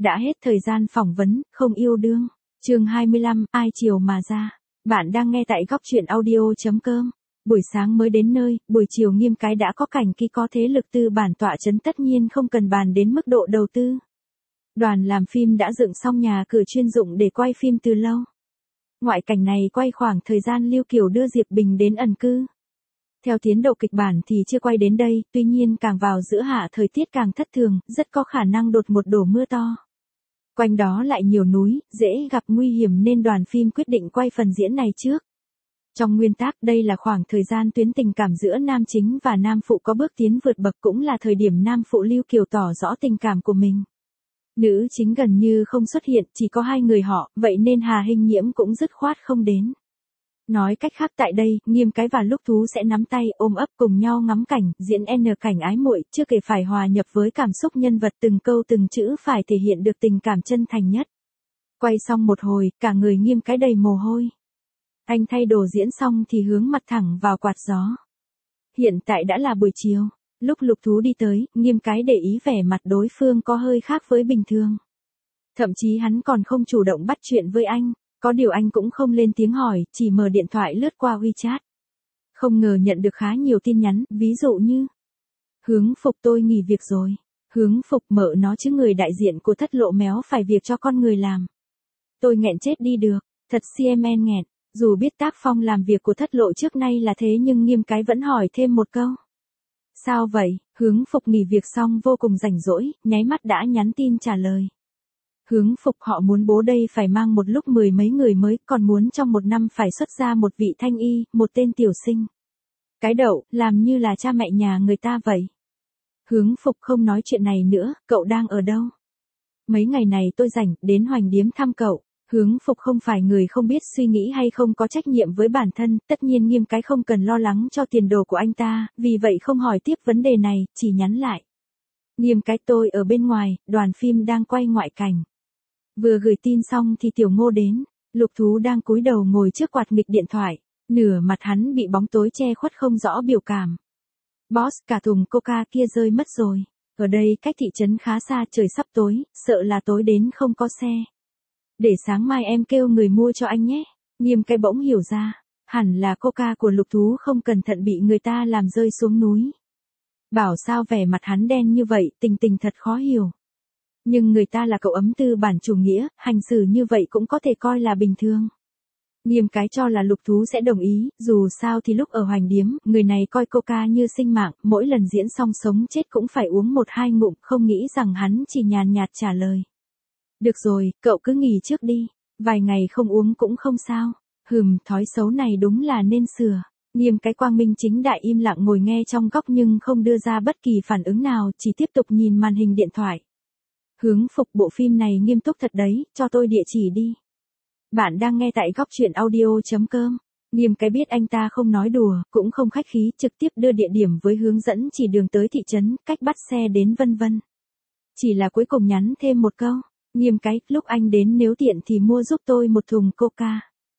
Đã hết thời gian phỏng vấn, không yêu đương. Chương 25, ai chiều mà ra. Bạn đang nghe tại góc truyện audio.com. Buổi sáng mới đến nơi, buổi chiều Nghiêm cái đã có cảnh khi có thế lực tư bản tọa chấn, tất nhiên không cần bàn đến mức độ đầu tư. Đoàn làm phim đã dựng xong nhà cửa chuyên dụng để quay phim từ lâu. Ngoại cảnh này quay khoảng thời gian Lưu Kiều đưa Diệp Bình đến ẩn cư. Theo tiến độ kịch bản thì chưa quay đến đây, tuy nhiên càng vào giữa hạ thời tiết càng thất thường, rất có khả năng đột ngột đổ mưa to. Quanh đó lại nhiều núi, dễ gặp nguy hiểm nên đoàn phim quyết định quay phần diễn này trước. Trong nguyên tắc đây là khoảng thời gian tuyến tình cảm giữa nam chính và nam phụ có bước tiến vượt bậc, cũng là thời điểm nam phụ Lưu Kiều tỏ rõ tình cảm của mình. Nữ chính gần như không xuất hiện, chỉ có hai người họ, vậy nên Hà Hinh Nhiễm cũng dứt khoát không đến. Nói cách khác tại đây, Nghiêm cái và Lúc Thú sẽ nắm tay, ôm ấp cùng nhau ngắm cảnh, diễn cảnh ái muội, chưa kể phải hòa nhập với cảm xúc nhân vật, từng câu từng chữ phải thể hiện được tình cảm chân thành nhất. Quay xong một hồi, cả người Nghiêm cái đầy mồ hôi. Anh thay đồ diễn xong thì hướng mặt thẳng vào quạt gió. Hiện tại đã là buổi chiều, lúc Lục Thú đi tới, Nghiêm cái để ý vẻ mặt đối phương có hơi khác với bình thường. Thậm chí hắn còn không chủ động bắt chuyện với anh. Có điều anh cũng không lên tiếng hỏi, chỉ mở điện thoại lướt qua WeChat. Không ngờ nhận được khá nhiều tin nhắn, ví dụ như: Hướng Phục, tôi nghỉ việc rồi. Hướng Phục, mợ nó chứ, người đại diện của Thất Lộ méo phải việc cho con người làm. Tôi nghẹn chết đi được, thật CMN nghẹn. Dù biết tác phong làm việc của Thất Lộ trước nay là thế nhưng Nghiêm cái vẫn hỏi thêm một câu. Sao vậy? Hướng Phục nghỉ việc xong vô cùng rảnh rỗi, nháy mắt đã nhắn tin trả lời. Hướng Phục, họ muốn bố đây phải mang một lúc 10 mấy người mới, còn muốn trong một năm phải xuất ra một vị thanh y, một tên tiểu sinh. Cái đậu, làm như là cha mẹ nhà người ta vậy. Hướng Phục, không nói chuyện này nữa, cậu đang ở đâu? Mấy ngày này tôi rảnh, đến Hoành Điếm thăm cậu. Hướng Phục không phải người không biết suy nghĩ hay không có trách nhiệm với bản thân, tất nhiên Nghiêm cái không cần lo lắng cho tiền đồ của anh ta, vì vậy không hỏi tiếp vấn đề này, chỉ nhắn lại. Nghiêm cái, tôi ở bên ngoài, đoàn phim đang quay ngoại cảnh. Vừa gửi tin xong thì Tiểu Ngô đến. Lục Thú đang cúi đầu ngồi trước quạt nghịch điện thoại, nửa mặt hắn bị bóng tối che khuất không rõ biểu cảm. Boss, cả thùng coca kia rơi mất rồi. Ở đây cách thị trấn khá xa, trời sắp tối, sợ là tối đến không có xe. Để sáng mai em kêu người mua cho anh nhé. Nghiêm cái bỗng hiểu ra, hẳn là coca của Lục Thú không cẩn thận bị người ta làm rơi xuống núi. Bảo sao vẻ mặt hắn đen như vậy, tình thật khó hiểu. Nhưng người ta là cậu ấm tư bản chủ nghĩa, hành xử như vậy cũng có thể coi là bình thường. Nghiêm cái cho là Lục Thú sẽ đồng ý, dù sao thì lúc ở Hoành Điếm, người này coi coca như sinh mạng, mỗi lần diễn xong sống chết cũng phải uống 1-2 ngụm, không nghĩ rằng hắn chỉ nhàn nhạt trả lời. Được rồi, cậu cứ nghỉ trước đi, vài ngày không uống cũng không sao. Thói xấu này đúng là nên sửa. Nghiêm cái quang minh chính đại im lặng ngồi nghe trong góc nhưng không đưa ra bất kỳ phản ứng nào, chỉ tiếp tục nhìn màn hình điện thoại. Hướng Phục, bộ phim này nghiêm túc thật đấy, cho tôi địa chỉ đi. Bạn đang nghe tại góc truyện audio.com. Nghiêm cái biết anh ta không nói đùa, cũng không khách khí, trực tiếp đưa địa điểm với hướng dẫn chỉ đường tới thị trấn, cách bắt xe đến vân vân. Chỉ là cuối cùng nhắn thêm một câu. Nghiêm cái, lúc anh đến nếu tiện thì mua giúp tôi một thùng coca.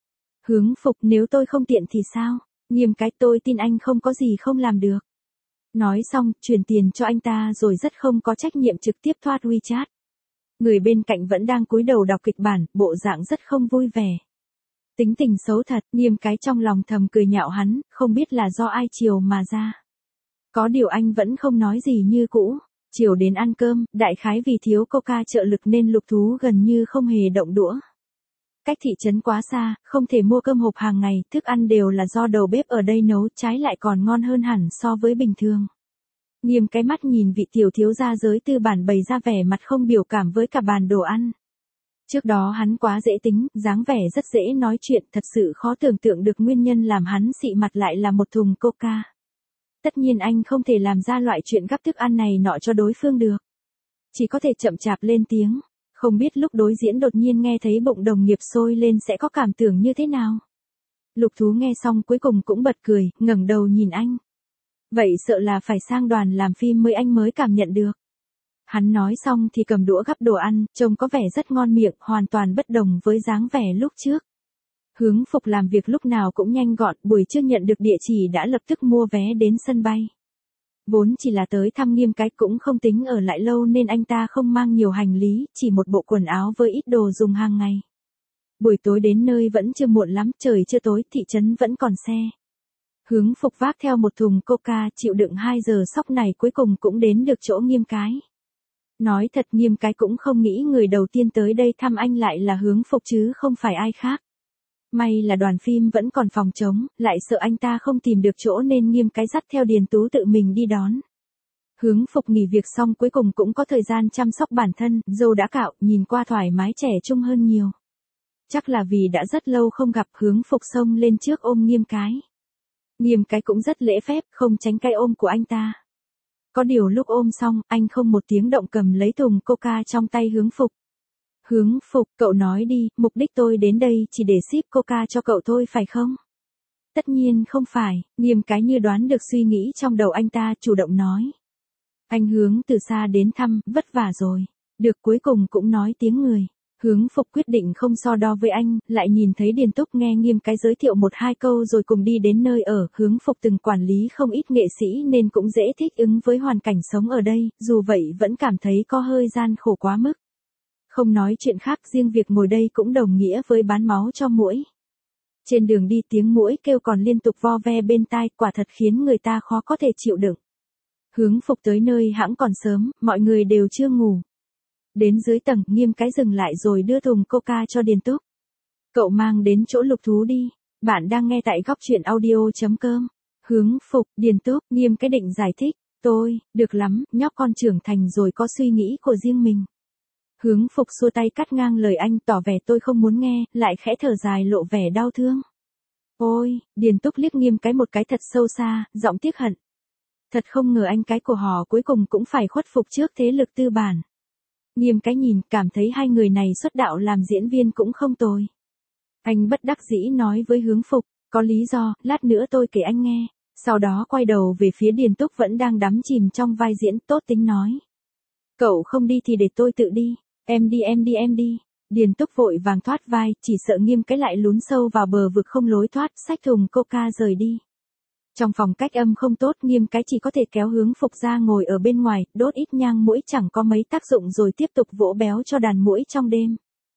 Hướng Phục, nếu tôi không tiện thì sao? Nghiêm cái, tôi tin anh không có gì không làm được. Nói xong, chuyển tiền cho anh ta rồi rất không có trách nhiệm trực tiếp thoát WeChat. Người bên cạnh vẫn đang cúi đầu đọc kịch bản, bộ dạng rất không vui vẻ. Tính tình xấu thật, Nghiêm cái trong lòng thầm cười nhạo hắn, không biết là do ai chiều mà ra. Có điều anh vẫn không nói gì như cũ. Chiều đến ăn cơm, đại khái vì thiếu coca trợ lực nên Lục Thú gần như không hề động đũa. Cách thị trấn quá xa, không thể mua cơm hộp hàng ngày, thức ăn đều là do đầu bếp ở đây nấu, trái lại còn ngon hơn hẳn so với bình thường. Nghiêm cái mắt nhìn vị tiểu thiếu gia giới tư bản bày ra vẻ mặt không biểu cảm với cả bàn đồ ăn. Trước đó hắn quá dễ tính, dáng vẻ rất dễ nói chuyện, thật sự khó tưởng tượng được nguyên nhân làm hắn xị mặt lại là một thùng coca. Tất nhiên anh không thể làm ra loại chuyện gắp thức ăn này nọ cho đối phương được. Chỉ có thể chậm chạp lên tiếng. Không biết lúc đối diễn đột nhiên nghe thấy bụng đồng nghiệp sôi lên sẽ có cảm tưởng như thế nào. Lục Thú nghe xong cuối cùng cũng bật cười, ngẩng đầu nhìn anh. Vậy sợ là phải sang đoàn làm phim mới anh mới cảm nhận được. Hắn nói xong thì cầm đũa gắp đồ ăn, trông có vẻ rất ngon miệng, hoàn toàn bất đồng với dáng vẻ lúc trước. Hướng Phục làm việc lúc nào cũng nhanh gọn, buổi trưa nhận được địa chỉ đã lập tức mua vé đến sân bay. Vốn chỉ là tới thăm Nghiêm cái cũng không tính ở lại lâu nên anh ta không mang nhiều hành lý, chỉ một bộ quần áo với ít đồ dùng hàng ngày. Buổi tối đến nơi vẫn chưa muộn lắm, trời chưa tối, thị trấn vẫn còn xe. Hướng Phục vác theo một thùng coca chịu đựng 2 giờ sóc này cuối cùng cũng đến được chỗ Nghiêm cái. Nói thật Nghiêm cái cũng không nghĩ người đầu tiên tới đây thăm anh lại là Hướng Phục chứ không phải ai khác. May là đoàn phim vẫn còn phòng trống, lại sợ anh ta không tìm được chỗ nên Nghiêm cái dắt theo Điền Tú tự mình đi đón. Hướng Phục nghỉ việc xong cuối cùng cũng có thời gian chăm sóc bản thân, râu đã cạo, nhìn qua thoải mái trẻ trung hơn nhiều. Chắc là vì đã rất lâu không gặp, Hướng Phục xông lên trước ôm Nghiêm cái. Nghiêm cái cũng rất lễ phép, không tránh cái ôm của anh ta. Có điều lúc ôm xong, anh không một tiếng động cầm lấy thùng coca trong tay Hướng Phục. Hướng Phục, cậu nói đi, mục đích tôi đến đây chỉ để ship coca cho cậu thôi phải không? Tất nhiên không phải, Nghiêm cái như đoán được suy nghĩ trong đầu anh ta, chủ động nói. Anh Hướng từ xa đến thăm, vất vả rồi. Được, cuối cùng cũng nói tiếng người. Hướng Phục quyết định không so đo với anh, lại nhìn thấy Điền Túc nghe Nghiêm cái giới thiệu 1-2 câu rồi cùng đi đến nơi ở. Hướng Phục từng quản lý không ít nghệ sĩ nên cũng dễ thích ứng với hoàn cảnh sống ở đây, dù vậy vẫn cảm thấy có hơi gian khổ quá mức. Không nói chuyện khác, riêng việc ngồi đây cũng đồng nghĩa với bán máu cho muỗi. Trên đường đi tiếng muỗi kêu còn liên tục vo ve bên tai, quả thật khiến người ta khó có thể chịu đựng. Hướng Phục tới nơi hãng còn sớm, mọi người đều chưa ngủ. Đến dưới tầng, Nghiêm cái dừng lại rồi đưa thùng coca cho Điền Túc. Cậu mang đến chỗ Lục Thú đi. Bạn đang nghe tại góc truyện audio.com. Hướng Phục, Điền Túc, Nghiêm cái định giải thích. Tôi, được lắm, nhóc con trưởng thành rồi có suy nghĩ của riêng mình. Hướng Phục xua tay cắt ngang lời anh, tỏ vẻ tôi không muốn nghe, lại khẽ thở dài lộ vẻ đau thương. Ôi, Điền Túc liếc Nghiêm cái một cái thật sâu xa, giọng tiếc hận. Thật không ngờ anh cái của họ cuối cùng cũng phải khuất phục trước thế lực tư bản. Nghiêm cái nhìn, cảm thấy hai người này xuất đạo làm diễn viên cũng không tồi. Anh bất đắc dĩ nói với Hướng Phục, có lý do, lát nữa tôi kể anh nghe. Sau đó quay đầu về phía Điền Túc vẫn đang đắm chìm trong vai diễn, tốt tính nói. Cậu không đi thì để tôi tự đi, em đi em đi em đi. Điền Túc vội vàng thoát vai, chỉ sợ Nghiêm cái lại lún sâu vào bờ vực không lối thoát, xách thùng coca rời đi. Trong phòng cách âm không tốt, Nghiêm cái chỉ có thể kéo Hướng Phục ra ngồi ở bên ngoài, đốt ít nhang muỗi chẳng có mấy tác dụng rồi tiếp tục vỗ béo cho đàn muỗi trong đêm.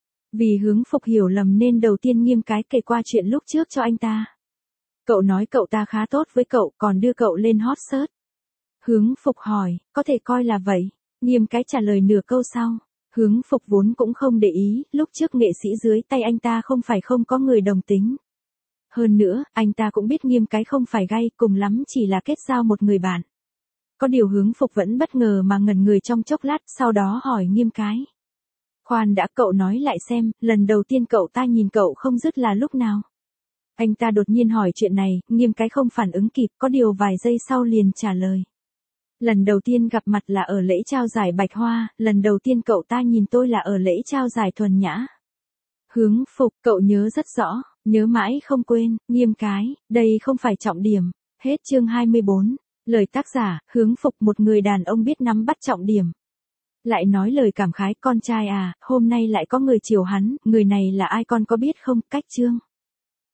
Vì Hướng Phục hiểu lầm nên đầu tiên Nghiêm cái kể qua chuyện lúc trước cho anh ta. Cậu nói cậu ta khá tốt với cậu, còn đưa cậu lên hot search. Hướng Phục hỏi, có thể coi là vậy. Nghiêm cái trả lời nửa câu sau. Hướng Phục vốn cũng không để ý, lúc trước nghệ sĩ dưới tay anh ta không phải không có người đồng tính. Hơn nữa, anh ta cũng biết Nghiêm cái không phải gay, cùng lắm chỉ là kết giao một người bạn. Có điều Hướng Phục vẫn bất ngờ mà ngẩn người trong chốc lát, sau đó hỏi Nghiêm cái. Khoan đã, cậu nói lại xem, lần đầu tiên cậu ta nhìn cậu không dứt là lúc nào? Anh ta đột nhiên hỏi chuyện này, Nghiêm cái không phản ứng kịp, có điều vài giây sau liền trả lời. Lần đầu tiên gặp mặt là ở lễ trao giải Bạch Hoa, lần đầu tiên cậu ta nhìn tôi là ở lễ trao giải Thuần Nhã. Hướng Phục, cậu nhớ rất rõ, nhớ mãi không quên. Nghiêm cái, đây không phải trọng điểm. Hết chương 24. Lời tác giả, Hướng Phục, một người đàn ông biết nắm bắt trọng điểm. Lại nói lời cảm khái, con trai à, hôm nay lại có người chiều hắn, người này là ai con có biết không? Cách chương.